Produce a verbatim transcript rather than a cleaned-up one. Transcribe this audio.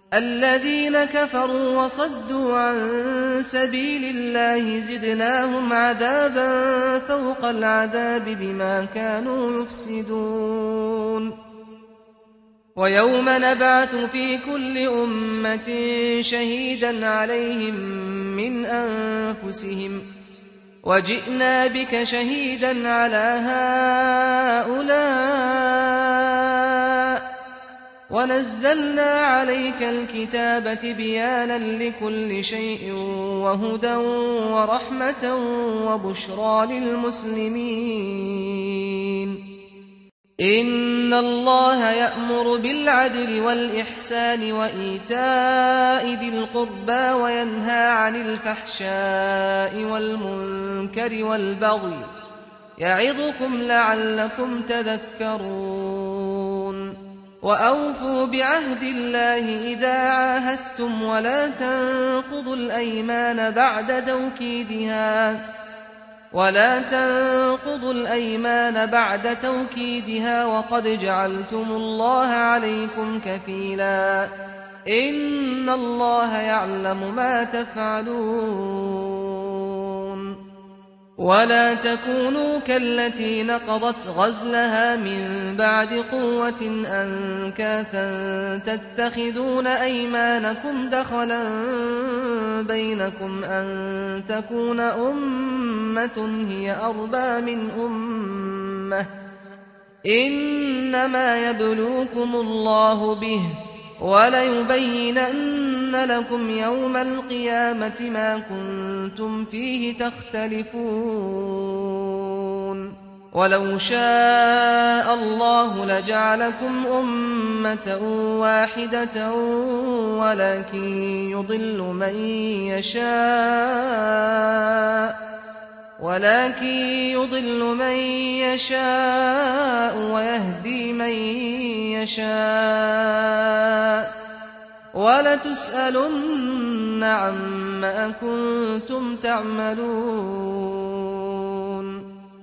الذين كفروا وصدوا عن سبيل الله زدناهم عذابا فوق العذاب بما كانوا يفسدون ويوم نبعث في كل أمة شهيدا عليهم من أنفسهم وجئنا بك شهيدا على هؤلاء ونزلنا عليك الكتاب تبيانا لكل شيء وهدى ورحمة وبشرى للمسلمين إن الله يأمر بالعدل والإحسان وإيتاء ذي القربى وينهى عن الفحشاء والمنكر والبغي يعظكم لعلكم تذكرون وأوفوا بعهد الله إذا عاهدتم ولا تنقضوا الأيمان بعد توكيدها ولا تنقضوا الأيمان بعد توكيدها وقد جعلتم الله عليكم كفيلا إن الله يعلم ما تفعلون ولا تكونوا كالتي نقضت غزلها من بعد قوة أنكاثا تتخذون أيمانكم دخلا بينكم أن تكون أمة هي أربى من أمة إنما يبلوكم الله به وليبينن لكم يوم القيامة ما كنتم فيه تختلفون ولو شاء الله لجعلكم أمة واحدة ولكن يضل من يشاء ولكن يضل من يشاء ويهدي من يشاء ولتسألن عما كنتم تعملون